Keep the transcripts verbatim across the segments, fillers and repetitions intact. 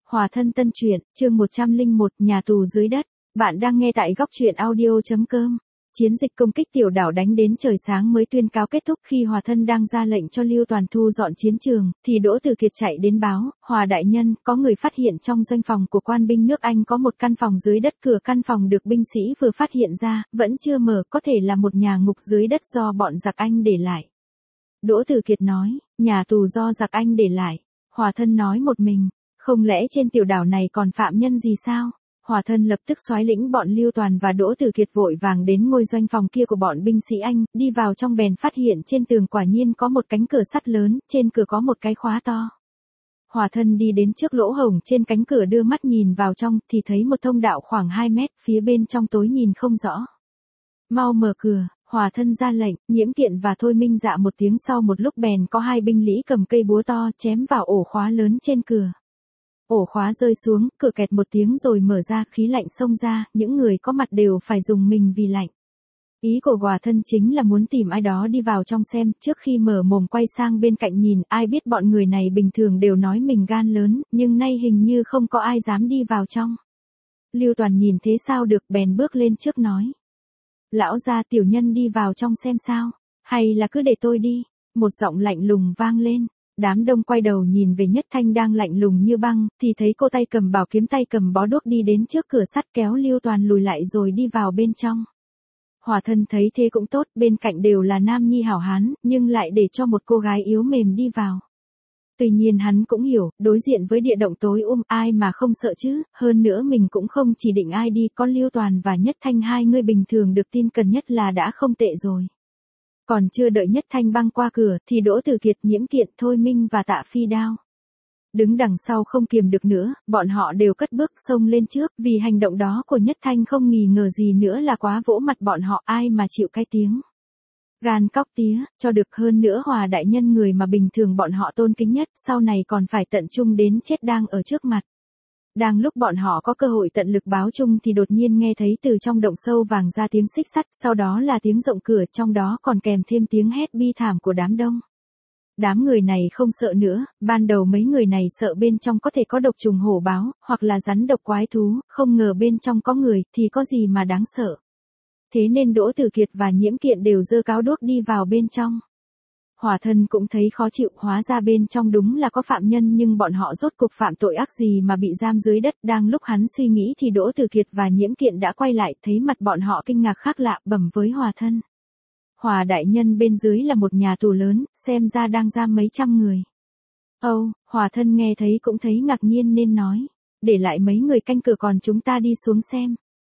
Hòa thân tân truyện, chương một trăm lẻ một, nhà tù dưới đất. Bạn đang nghe tại góc truyện audio chấm com. Chiến dịch công kích tiểu đảo đánh đến trời sáng mới tuyên cáo kết thúc. Khi Hòa thân đang ra lệnh cho Lưu Toàn thu dọn chiến trường, thì Đỗ Tử Kiệt chạy đến báo, Hòa đại nhân, có người phát hiện trong doanh phòng của quan binh nước Anh có một căn phòng dưới đất. Cửa căn phòng được binh sĩ vừa phát hiện ra, vẫn chưa mở, có thể là một nhà ngục dưới đất do bọn giặc Anh để lại. Đỗ Tử Kiệt nói, nhà tù do giặc Anh để lại. Hòa thân nói một mình, không lẽ trên tiểu đảo này còn phạm nhân gì sao? Hòa thân lập tức soái lĩnh bọn Lưu Toàn và Đỗ Tử Kiệt vội vàng đến ngôi doanh phòng kia của bọn binh sĩ Anh, đi vào trong bèn phát hiện trên tường quả nhiên có một cánh cửa sắt lớn, trên cửa có một cái khóa to. Hòa thân đi đến trước lỗ hổng trên cánh cửa đưa mắt nhìn vào trong, thì thấy một thông đạo khoảng hai mét, phía bên trong tối nhìn không rõ. Mau mở cửa, Hòa thân ra lệnh, Nhiễm Kiện và Thôi Minh Dạ một tiếng sau một lúc bèn có hai binh lính cầm cây búa to chém vào ổ khóa lớn trên cửa. Ổ khóa rơi xuống, cửa kẹt một tiếng rồi mở ra, khí lạnh xông ra, những người có mặt đều phải dùng mình vì lạnh. Ý của Hòa thân chính là muốn tìm ai đó đi vào trong xem, trước khi mở mồm quay sang bên cạnh nhìn, ai biết bọn người này bình thường đều nói mình gan lớn, nhưng nay hình như không có ai dám đi vào trong. Lưu Toàn nhìn thế sao được, bèn bước lên trước nói. Lão gia, tiểu nhân đi vào trong xem sao, hay là cứ để tôi đi, một giọng lạnh lùng vang lên. Đám đông quay đầu nhìn về Nhất Thanh đang lạnh lùng như băng, thì thấy cô tay cầm bảo kiếm tay cầm bó đuốc đi đến trước cửa sắt kéo Lưu Toàn lùi lại rồi đi vào bên trong. Hòa thân thấy thế cũng tốt, bên cạnh đều là nam nhi hảo hán, nhưng lại để cho một cô gái yếu mềm đi vào. Tuy nhiên hắn cũng hiểu, đối diện với địa động tối um ai mà không sợ chứ, hơn nữa mình cũng không chỉ định ai đi, có Lưu Toàn và Nhất Thanh hai người bình thường được tin cần nhất là đã không tệ rồi. Còn chưa đợi Nhất Thanh băng qua cửa, thì Đỗ Tử Kiệt, Nhiễm Kiện, Thôi Minh và Tạ Phi Đao đứng đằng sau không kiềm được nữa, bọn họ đều cất bước xông lên trước, vì hành động đó của Nhất Thanh không nghi ngờ gì nữa là quá vỗ mặt bọn họ, ai mà chịu cái tiếng gan cóc tía, cho được. Hơn nữa Hòa đại nhân người mà bình thường bọn họ tôn kính nhất, sau này còn phải tận chung đến chết đang ở trước mặt. Đang lúc bọn họ có cơ hội tận lực báo chung thì đột nhiên nghe thấy từ trong động sâu vàng ra tiếng xích sắt, sau đó là tiếng rộng cửa, trong đó còn kèm thêm tiếng hét bi thảm của đám đông. Đám người này không sợ nữa, ban đầu mấy người này sợ bên trong có thể có độc trùng hổ báo, hoặc là rắn độc quái thú, không ngờ bên trong có người, thì có gì mà đáng sợ. Thế nên Đỗ Tử Kiệt và Nhiễm Kiện đều giơ cáo đuốc đi vào bên trong. Hòa thân cũng thấy khó chịu, hóa ra bên trong đúng là có phạm nhân, nhưng bọn họ rốt cuộc phạm tội ác gì mà bị giam dưới đất. Đang lúc hắn suy nghĩ thì Đỗ Tử Kiệt và Nhiễm Kiện đã quay lại, thấy mặt bọn họ kinh ngạc khác lạ, bẩm với Hòa thân. Hòa đại nhân, bên dưới là một nhà tù lớn, xem ra đang giam mấy trăm người. Âu, oh, Hòa thân nghe thấy cũng thấy ngạc nhiên nên nói, để lại mấy người canh cửa còn chúng ta đi xuống xem.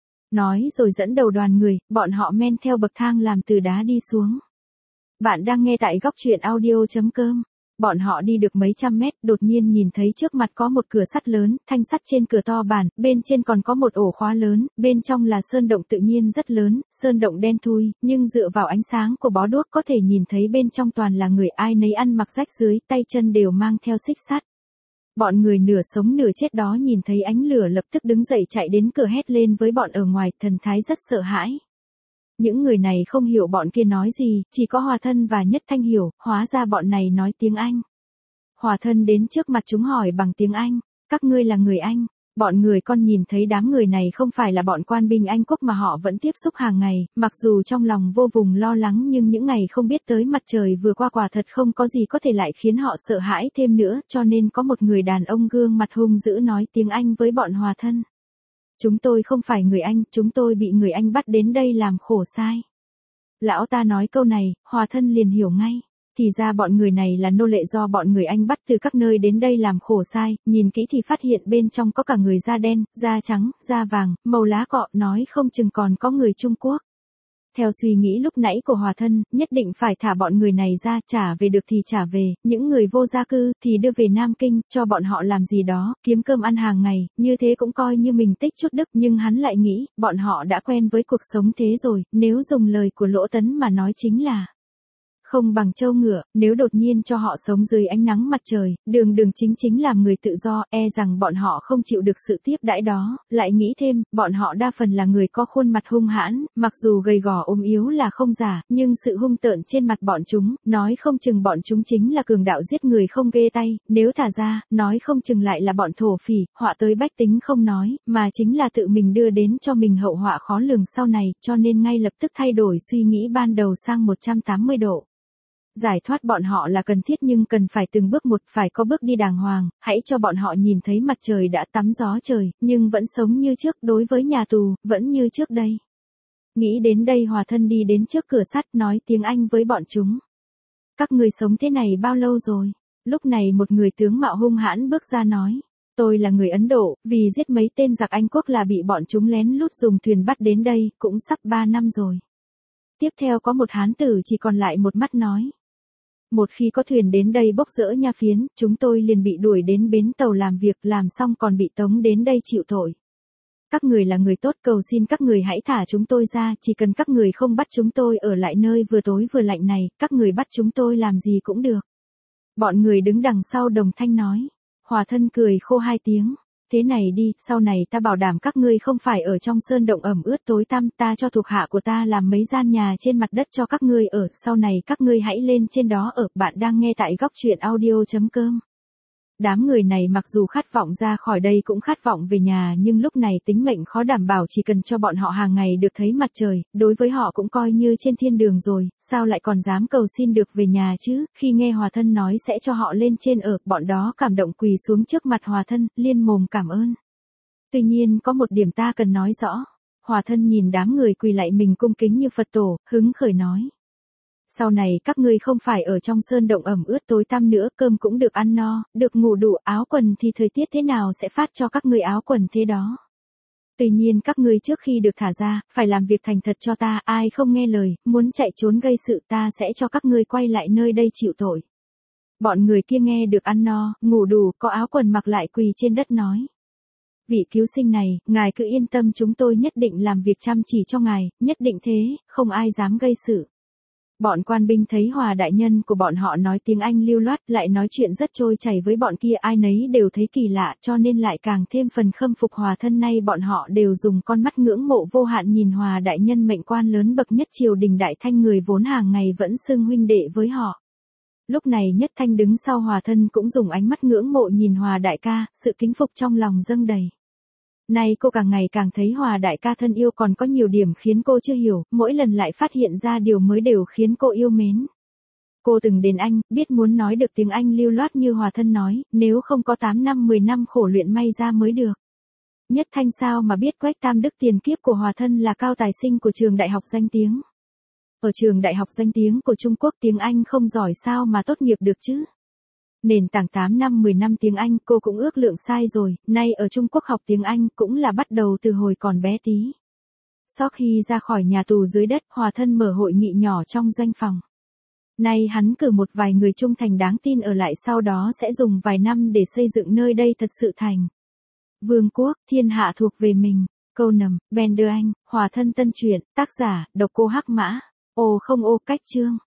Nói rồi dẫn đầu đoàn người, bọn họ men theo bậc thang làm từ đá đi xuống. Bạn đang nghe tại góc truyện audio chấm com. Bọn họ đi được mấy trăm mét, đột nhiên nhìn thấy trước mặt có một cửa sắt lớn, thanh sắt trên cửa to bản, bên trên còn có một ổ khóa lớn, bên trong là sơn động tự nhiên rất lớn, sơn động đen thui, nhưng dựa vào ánh sáng của bó đuốc có thể nhìn thấy bên trong toàn là người, ai nấy ăn mặc rách rưới, tay chân đều mang theo xích sắt. Bọn người nửa sống nửa chết đó nhìn thấy ánh lửa lập tức đứng dậy chạy đến cửa hét lên với bọn ở ngoài, thần thái rất sợ hãi. Những người này không hiểu bọn kia nói gì, chỉ có Hòa thân và Nhất Thanh hiểu, hóa ra bọn này nói tiếng Anh. Hòa thân đến trước mặt chúng hỏi bằng tiếng Anh, các ngươi là người Anh. Bọn người con nhìn thấy đám người này không phải là bọn quan binh Anh quốc mà họ vẫn tiếp xúc hàng ngày, mặc dù trong lòng vô vùng lo lắng, nhưng những ngày không biết tới mặt trời vừa qua quả thật không có gì có thể lại khiến họ sợ hãi thêm nữa, cho nên có một người đàn ông gương mặt hung dữ nói tiếng Anh với bọn Hòa thân. Chúng tôi không phải người Anh, chúng tôi bị người Anh bắt đến đây làm khổ sai. Lão ta nói câu này, Hòa thân liền hiểu ngay. Thì ra bọn người này là nô lệ do bọn người Anh bắt từ các nơi đến đây làm khổ sai, nhìn kỹ thì phát hiện bên trong có cả người da đen, da trắng, da vàng, màu lá cọ, nói không chừng còn có người Trung Quốc. Theo suy nghĩ lúc nãy của Hòa thân, nhất định phải thả bọn người này ra, trả về được thì trả về, những người vô gia cư thì đưa về Nam Kinh, cho bọn họ làm gì đó, kiếm cơm ăn hàng ngày, như thế cũng coi như mình tích chút đức, nhưng hắn lại nghĩ, bọn họ đã quen với cuộc sống thế rồi, nếu dùng lời của Lỗ Tấn mà nói chính là Không bằng trâu ngựa, nếu đột nhiên cho họ sống dưới ánh nắng mặt trời, đường đường chính chính làm người tự do, e rằng bọn họ không chịu được sự tiếp đãi đó, lại nghĩ thêm, bọn họ đa phần là người có khuôn mặt hung hãn, mặc dù gầy gò ốm yếu là không giả, nhưng sự hung tợn trên mặt bọn chúng, nói không chừng bọn chúng chính là cường đạo giết người không ghê tay, nếu thả ra, nói không chừng lại là bọn thổ phỉ, họa tới bách tính không nói, mà chính là tự mình đưa đến cho mình hậu họa khó lường sau này, cho nên ngay lập tức thay đổi suy nghĩ ban đầu sang một trăm tám mươi độ. Giải thoát bọn họ là cần thiết nhưng cần phải từng bước một, phải có bước đi đàng hoàng, hãy cho bọn họ nhìn thấy mặt trời đã tắm gió trời, nhưng vẫn sống như trước, đối với nhà tù, vẫn như trước đây. Nghĩ đến đây Hòa Thân đi đến trước cửa sắt nói tiếng Anh với bọn chúng. Các người sống thế này bao lâu rồi? Lúc này một người tướng mạo hung hãn bước ra nói. Tôi là người Ấn Độ, vì giết mấy tên giặc Anh quốc là bị bọn chúng lén lút dùng thuyền bắt đến đây, cũng sắp ba năm rồi. Tiếp theo có một hán tử chỉ còn lại một mắt nói. Một khi có thuyền đến đây bốc rỡ nha phiến, chúng tôi liền bị đuổi đến bến tàu làm việc, làm xong còn bị tống đến đây chịu tội. Các người là người tốt, cầu xin các người hãy thả chúng tôi ra, chỉ cần các người không bắt chúng tôi ở lại nơi vừa tối vừa lạnh này, các người bắt chúng tôi làm gì cũng được. Bọn người đứng đằng sau đồng thanh nói. Hòa Thân cười khô hai tiếng. Thế này đi, sau này ta bảo đảm các ngươi không phải ở trong sơn động ẩm ướt tối tăm, ta cho thuộc hạ của ta làm mấy gian nhà trên mặt đất cho các ngươi ở, sau này các ngươi hãy lên trên đó ở. Bạn đang nghe tại góc truyện audio chấm com. Đám người này mặc dù khát vọng ra khỏi đây cũng khát vọng về nhà, nhưng lúc này tính mệnh khó đảm bảo, chỉ cần cho bọn họ hàng ngày được thấy mặt trời, đối với họ cũng coi như trên thiên đường rồi, sao lại còn dám cầu xin được về nhà chứ? Khi nghe Hòa Thân nói sẽ cho họ lên trên ở, bọn đó cảm động quỳ xuống trước mặt Hòa Thân, liên mồm cảm ơn. Tuy nhiên có một điểm ta cần nói rõ. Hòa Thân nhìn đám người quỳ lại mình cung kính như Phật tổ, hứng khởi nói. Sau này các ngươi không phải ở trong sơn động ẩm ướt tối tăm nữa, cơm cũng được ăn no, được ngủ đủ, áo quần thì thời tiết thế nào sẽ phát cho các ngươi áo quần thế đó. Tuy nhiên các ngươi trước khi được thả ra, phải làm việc thành thật cho ta, ai không nghe lời, muốn chạy trốn gây sự ta sẽ cho các ngươi quay lại nơi đây chịu tội. Bọn người kia nghe được ăn no, ngủ đủ, có áo quần mặc lại quỳ trên đất nói. Vị cứu sinh này, ngài cứ yên tâm, chúng tôi nhất định làm việc chăm chỉ cho ngài, nhất định thế, không ai dám gây sự. Bọn quan binh thấy Hòa đại nhân của bọn họ nói tiếng Anh lưu loát, lại nói chuyện rất trôi chảy với bọn kia, ai nấy đều thấy kỳ lạ, cho nên lại càng thêm phần khâm phục Hòa Thân. Nay bọn họ đều dùng con mắt ngưỡng mộ vô hạn nhìn Hòa đại nhân mệnh quan lớn bậc nhất triều đình Đại Thanh, người vốn hàng ngày vẫn xưng huynh đệ với họ. Lúc này Nhất Thanh đứng sau Hòa Thân cũng dùng ánh mắt ngưỡng mộ nhìn Hòa đại ca, sự kính phục trong lòng dâng đầy. Nay cô càng ngày càng thấy Hòa đại ca thân yêu, còn có nhiều điểm khiến cô chưa hiểu, mỗi lần lại phát hiện ra điều mới đều khiến cô yêu mến. Cô từng đến Anh, biết muốn nói được tiếng Anh lưu loát như Hòa Thân nói, nếu không có tám năm mười năm khổ luyện may ra mới được. Nhất Thanh sao mà biết Quách Tam Đức tiền kiếp của Hòa Thân là cao tài sinh của trường đại học danh tiếng. Ở trường đại học danh tiếng của Trung Quốc tiếng Anh không giỏi sao mà tốt nghiệp được chứ. Nền tảng tám năm mười năm tiếng Anh cô cũng ước lượng sai rồi, nay ở Trung Quốc học tiếng Anh cũng là bắt đầu từ hồi còn bé tí. Sau khi ra khỏi nhà tù dưới đất, Hòa Thân mở hội nghị nhỏ trong doanh phòng. Nay hắn cử một vài người trung thành đáng tin ở lại, sau đó sẽ dùng vài năm để xây dựng nơi đây thật sự thành vương quốc, thiên hạ thuộc về mình. Câu nầm, Ben đưa anh, Hòa Thân tân truyện, tác giả, độc cô Hắc Mã. Ô không ô cách chương.